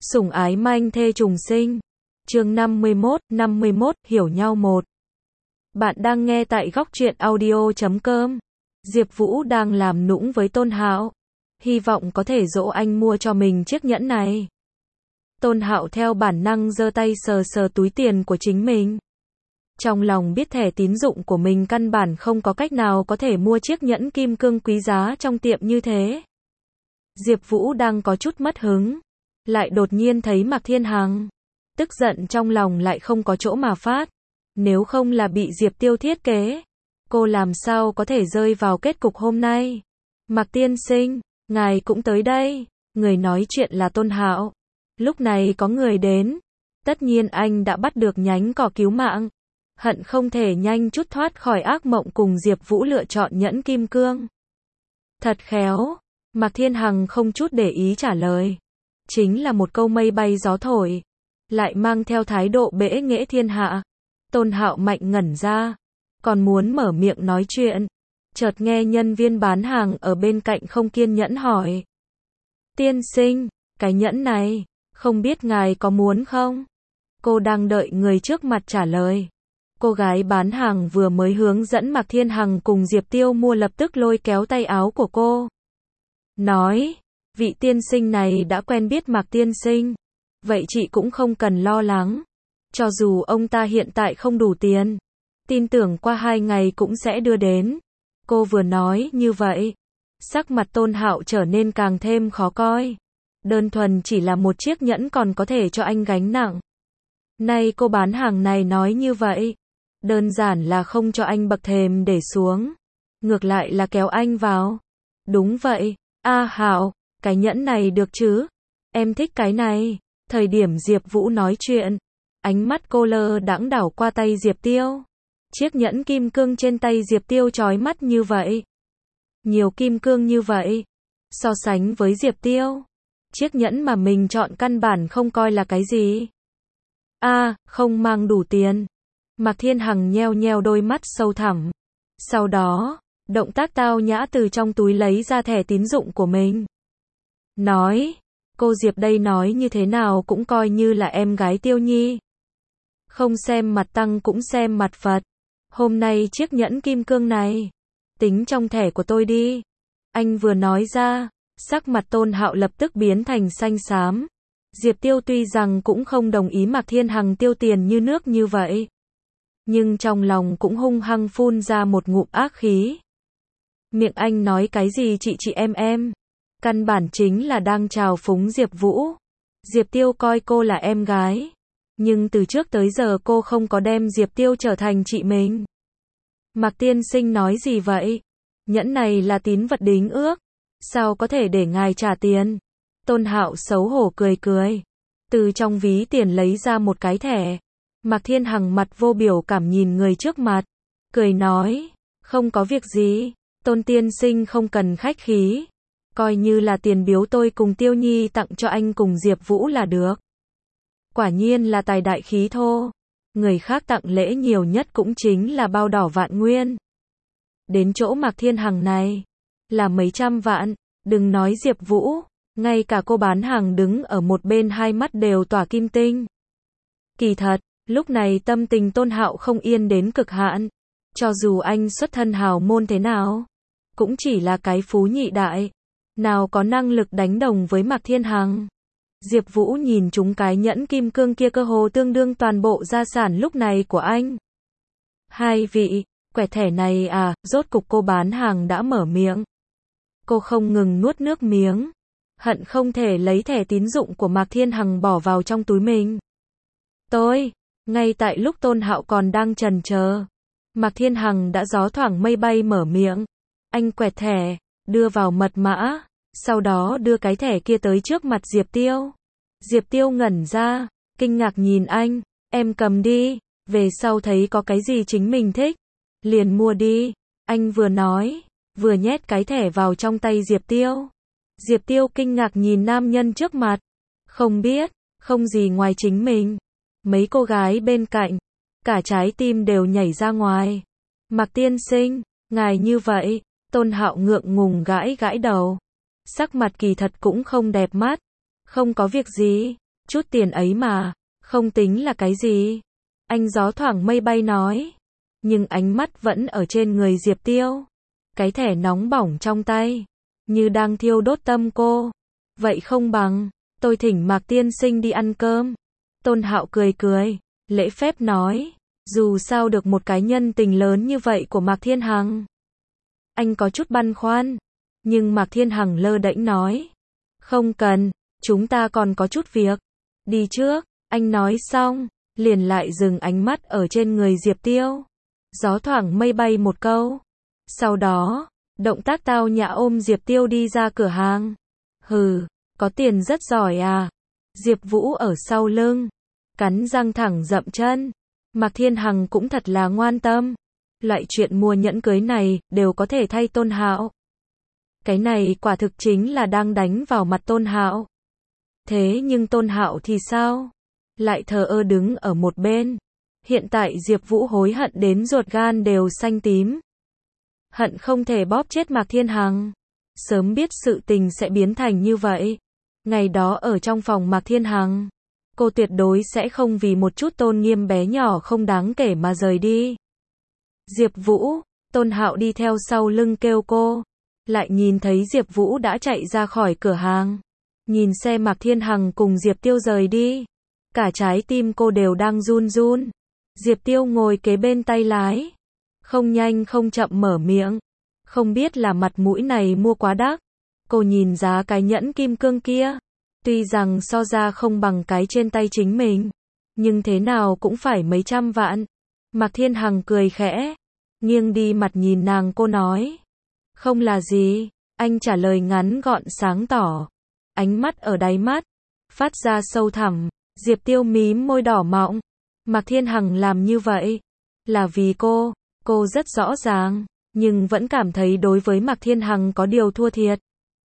Sủng ái manh thê trùng sinh. Chương 51, hiểu nhau 1. Bạn đang nghe tại góc truyện audio.com. Diệp Vũ đang làm nũng với Tôn Hạo, hy vọng có thể dỗ anh mua cho mình chiếc nhẫn này. Tôn Hạo theo bản năng giơ tay sờ sờ túi tiền của chính mình. Trong lòng biết thẻ tín dụng của mình căn bản không có cách nào có thể mua chiếc nhẫn kim cương quý giá trong tiệm như thế. Diệp Vũ đang có chút mất hứng, lại đột nhiên thấy Mạc Thiên Hằng. Tức giận trong lòng lại không có chỗ mà phát. Nếu không là bị Diệp Tiêu thiết kế, cô làm sao có thể rơi vào kết cục hôm nay. Mạc tiên sinh, ngài cũng tới đây. Người nói chuyện là Tôn Hạo. Lúc này có người đến. Tất nhiên anh đã bắt được nhánh cỏ cứu mạng. Hận không thể nhanh chút thoát khỏi ác mộng cùng Diệp Vũ lựa chọn nhẫn kim cương. Thật khéo. Mạc Thiên Hằng không chút để ý trả lời. Chính là một câu mây bay gió thổi, lại mang theo thái độ bẽ nghễ thiên hạ. Tôn Hạo mạnh ngẩn ra, còn muốn mở miệng nói chuyện, chợt nghe nhân viên bán hàng ở bên cạnh không kiên nhẫn hỏi. Tiên sinh, cái nhẫn này, không biết ngài có muốn không? Cô đang đợi người trước mặt trả lời. Cô gái bán hàng vừa mới hướng dẫn Mạc Thiên Hằng cùng Diệp Tiêu mua lập tức lôi kéo tay áo của cô. Nói, vị tiên sinh này đã quen biết Mạc tiên sinh, vậy chị cũng không cần lo lắng. Cho dù ông ta hiện tại không đủ tiền, tin tưởng qua 2 ngày cũng sẽ đưa đến. Cô vừa nói như vậy, sắc mặt Tôn Hạo trở nên càng thêm khó coi. Đơn thuần chỉ là một chiếc nhẫn còn có thể cho anh gánh nặng. Nay cô bán hàng này nói như vậy, đơn giản là không cho anh bậc thềm để xuống, ngược lại là kéo anh vào. Đúng vậy, Hạo, cái nhẫn này được chứ? Em thích cái này. Thời điểm Diệp Vũ nói chuyện, ánh mắt cô lơ đãng đảo qua tay Diệp Tiêu. Chiếc nhẫn kim cương trên tay Diệp Tiêu chói mắt như vậy. Nhiều kim cương như vậy. So sánh với Diệp Tiêu, chiếc nhẫn mà mình chọn căn bản không coi là cái gì. Không mang đủ tiền. Mạc Thiên Hằng nheo nheo đôi mắt sâu thẳm. Sau đó, động tác tao nhã từ trong túi lấy ra thẻ tín dụng của mình. Nói, cô Diệp đây nói như thế nào cũng coi như là em gái Tiêu Nhi. Không xem mặt tăng cũng xem mặt Phật. Hôm nay chiếc nhẫn kim cương này, tính trong thẻ của tôi đi. Anh vừa nói ra, sắc mặt Tôn Hạo lập tức biến thành xanh xám. Diệp Tiêu tuy rằng cũng không đồng ý Mạc Thiên Hằng tiêu tiền như nước như vậy, nhưng trong lòng cũng hung hăng phun ra một ngụm ác khí. Miệng anh nói cái gì chị em, căn bản chính là đang trào phúng Diệp Vũ. Diệp Tiêu coi cô là em gái, nhưng từ trước tới giờ cô không có đem Diệp Tiêu trở thành chị mình. Mạc tiên sinh nói gì vậy? Nhẫn này là tín vật đính ước, sao có thể để ngài trả tiền? Tôn Hạo xấu hổ cười cười, từ trong ví tiền lấy ra một cái thẻ. Mạc Thiên Hằng mặt vô biểu cảm nhìn người trước mặt, cười nói, không có việc gì, Tôn tiên sinh không cần khách khí. Coi như là tiền biếu tôi cùng Tiêu Nhi tặng cho anh cùng Diệp Vũ là được. Quả nhiên là tài đại khí thô. Người khác tặng lễ nhiều nhất cũng chính là bao đỏ vạn nguyên. Đến chỗ Mạc Thiên Hằng này, là mấy trăm vạn, đừng nói Diệp Vũ, ngay cả cô bán hàng đứng ở một bên hai mắt đều tỏa kim tinh. Kỳ thật, lúc này tâm tình Tôn Hạo không yên đến cực hạn. Cho dù anh xuất thân hào môn thế nào, cũng chỉ là cái phú nhị đại, nào có năng lực đánh đồng với Mạc Thiên Hằng. Diệp Vũ nhìn chúng cái nhẫn kim cương kia cơ hồ tương đương toàn bộ gia sản lúc này của anh. Hai vị, quẻ thẻ này rốt cục cô bán hàng đã mở miệng. Cô không ngừng nuốt nước miếng, hận không thể lấy thẻ tín dụng của Mạc Thiên Hằng bỏ vào trong túi mình. Ngay tại lúc Tôn Hạo còn đang chần chờ, Mạc Thiên Hằng đã gió thoảng mây bay mở miệng. Anh quẹt thẻ, đưa vào mật mã, sau đó đưa cái thẻ kia tới trước mặt Diệp Tiêu. Diệp Tiêu ngẩn ra, kinh ngạc nhìn anh, em cầm đi, về sau thấy có cái gì chính mình thích, liền mua đi. Anh vừa nói, vừa nhét cái thẻ vào trong tay Diệp Tiêu. Diệp Tiêu kinh ngạc nhìn nam nhân trước mặt, không biết, không gì ngoài chính mình. Mấy cô gái bên cạnh, cả trái tim đều nhảy ra ngoài. Mạc tiên sinh, ngài như vậy. Tôn Hạo ngượng ngùng gãi gãi đầu. Sắc mặt kỳ thật cũng không đẹp mắt. Không có việc gì, Chút tiền ấy mà, không tính là cái gì. Anh gió thoảng mây bay nói. Nhưng ánh mắt vẫn ở trên người Diệp Tiêu. Cái thẻ nóng bỏng trong tay, như đang thiêu đốt tâm cô. Vậy không bằng, tôi thỉnh Mạc tiên sinh đi ăn cơm. Tôn Hạo cười cười, lễ phép nói. Dù sao được một cái nhân tình lớn như vậy của Mạc Thiên Hằng. Anh có chút băn khoăn. Nhưng Mạc Thiên Hằng lơ đễnh nói. Không cần, chúng ta còn có chút việc. Đi trước, anh nói xong, liền lại dừng ánh mắt ở trên người Diệp Tiêu. Gió thoảng mây bay một câu. Sau đó, động tác tao nhã ôm Diệp Tiêu đi ra cửa hàng. Hừ, có tiền rất giỏi à. Diệp Vũ ở sau lưng, cắn răng thẳng dậm chân. Mạc Thiên Hằng cũng thật là ngoan tâm. Loại chuyện mua nhẫn cưới này đều có thể thay Tôn Hạo. Cái này quả thực chính là đang đánh vào mặt Tôn Hạo. Thế nhưng Tôn Hạo thì sao? Lại thờ ơ đứng ở một bên. Hiện tại Diệp Vũ hối hận đến ruột gan đều xanh tím. Hận không thể bóp chết Mạc Thiên Hằng. Sớm biết sự tình sẽ biến thành như vậy. Ngày đó ở trong phòng Mạc Thiên Hằng, cô tuyệt đối sẽ không vì một chút tôn nghiêm bé nhỏ không đáng kể mà rời đi. Diệp Vũ, Tôn Hạo đi theo sau lưng kêu cô. Lại nhìn thấy Diệp Vũ đã chạy ra khỏi cửa hàng. Nhìn xe Mạc Thiên Hằng cùng Diệp Tiêu rời đi. Cả trái tim cô đều đang run run. Diệp Tiêu ngồi kế bên tay lái. Không nhanh không chậm mở miệng. Không biết là mặt mũi này mua quá đắt. Cô nhìn giá cái nhẫn kim cương kia. Tuy rằng so ra không bằng cái trên tay chính mình. Nhưng thế nào cũng phải mấy trăm vạn. Mạc Thiên Hằng cười khẽ. Nghiêng đi mặt nhìn nàng cô nói. Không là gì. Anh trả lời ngắn gọn sáng tỏ. Ánh mắt ở đáy mắt. Phát ra sâu thẳm. Diệp Tiêu mím môi đỏ mọng. Mạc Thiên Hằng làm như vậy. Là vì cô. Cô rất rõ ràng. Nhưng vẫn cảm thấy đối với Mạc Thiên Hằng có điều thua thiệt.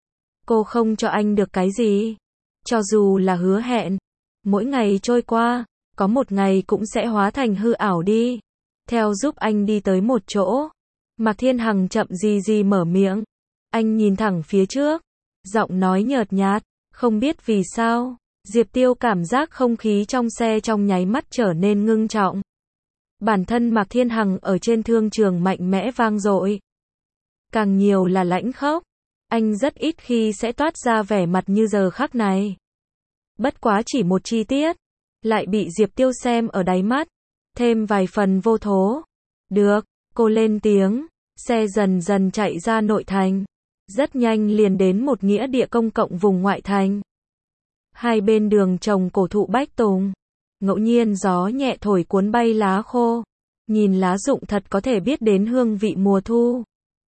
Cô không cho anh được cái gì. Cho dù là hứa hẹn. Mỗi ngày trôi qua. Có một ngày cũng sẽ hóa thành hư ảo đi. Theo giúp anh đi tới một chỗ. Mạc Thiên Hằng chậm gì mở miệng. Anh nhìn thẳng phía trước. Giọng nói nhợt nhạt. Không biết vì sao. Diệp Tiêu cảm giác không khí trong xe trong nháy mắt trở nên ngưng trọng. Bản thân Mạc Thiên Hằng ở trên thương trường mạnh mẽ vang dội. Càng nhiều là lãnh khốc. Anh rất ít khi sẽ toát ra vẻ mặt như giờ khắc này. Bất quá chỉ một chi tiết. Lại bị Diệp Tiêu xem ở đáy mắt. Thêm vài phần vô thố. Được, cô lên tiếng. Xe dần dần chạy ra nội thành. Rất nhanh liền đến một nghĩa địa công cộng vùng ngoại thành. Hai bên đường trồng cổ thụ bách tùng. Ngẫu nhiên gió nhẹ thổi cuốn bay lá khô. Nhìn lá rụng thật có thể biết đến hương vị mùa thu.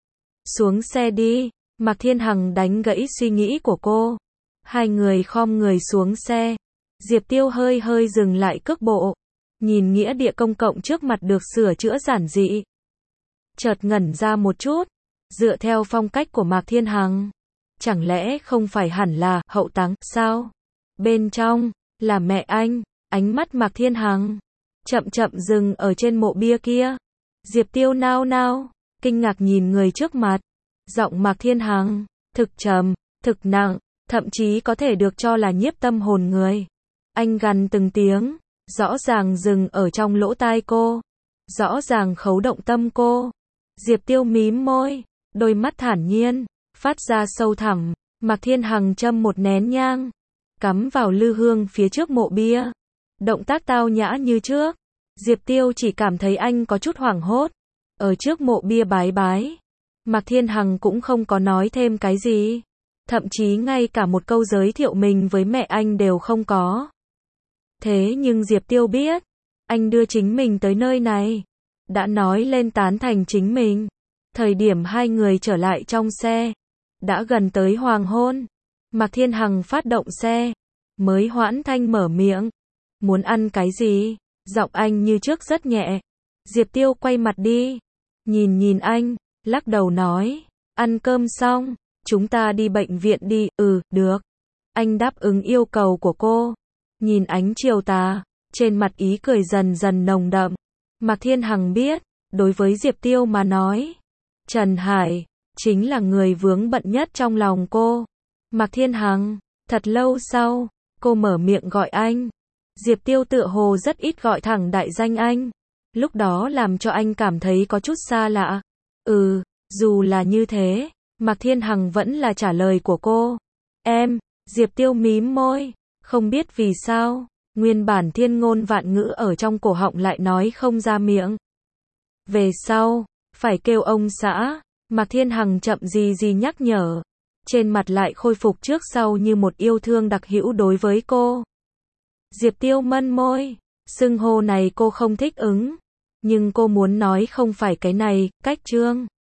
Xuống xe đi. Mạc Thiên Hằng đánh gãy suy nghĩ của cô. Hai người khom người xuống xe. Diệp Tiêu hơi dừng lại cước bộ. Nhìn nghĩa địa công cộng trước mặt được sửa chữa giản dị. Chợt ngẩn ra một chút. Dựa theo phong cách của Mạc Thiên Hằng. Chẳng lẽ không phải hẳn là hậu táng sao? Bên trong là mẹ anh. Ánh mắt Mạc Thiên Hằng chậm dừng ở trên mộ bia kia. Diệp Tiêu nao nao, kinh ngạc nhìn người trước mặt. Giọng Mạc Thiên Hằng thực trầm, thực nặng, thậm chí có thể được cho là nhiếp tâm hồn người. Anh gằn từng tiếng, rõ ràng dừng ở trong lỗ tai cô, rõ ràng khấu động tâm cô. Diệp Tiêu mím môi, đôi mắt thản nhiên, phát ra sâu thẳm. Mạc Thiên Hằng châm một nén nhang, cắm vào lư hương phía trước mộ bia. Động tác tao nhã như trước. Diệp Tiêu chỉ cảm thấy anh có chút hoảng hốt. Ở trước mộ bia bái. Mạc Thiên Hằng cũng không có nói thêm cái gì. Thậm chí ngay cả một câu giới thiệu mình với mẹ anh đều không có. Thế nhưng Diệp Tiêu biết. Anh đưa chính mình tới nơi này. Đã nói lên tán thành chính mình. Thời điểm hai người trở lại trong xe. Đã gần tới hoàng hôn. Mạc Thiên Hằng phát động xe. Mới hoãn thanh mở miệng. Muốn ăn cái gì? Giọng anh như trước rất nhẹ. Diệp Tiêu quay mặt đi. Nhìn anh, lắc đầu nói. Ăn cơm xong, chúng ta đi bệnh viện đi. Được. Anh đáp ứng yêu cầu của cô. Nhìn ánh chiều tà, trên mặt ý cười dần dần nồng đậm. Mạc Thiên Hằng biết, đối với Diệp Tiêu mà nói, Trần Hải chính là người vướng bận nhất trong lòng cô. Mạc Thiên Hằng, thật lâu sau, Cô mở miệng gọi anh. Diệp Tiêu tựa hồ rất ít gọi thẳng đại danh anh. Lúc đó làm cho anh cảm thấy có chút xa lạ. Dù là như thế, Mạc Thiên Hằng vẫn là trả lời của cô. Em, Diệp Tiêu mím môi. Không biết vì sao, nguyên bản thiên ngôn vạn ngữ ở trong cổ họng lại nói không ra miệng. Về sau, phải kêu ông xã. Mạc Thiên Hằng chậm gì nhắc nhở. Trên mặt lại khôi phục trước sau như một yêu thương đặc hữu đối với cô. Diệp Tiêu mân môi. Xưng hô này cô không thích ứng. Nhưng cô muốn nói không phải cái này, cách Trương.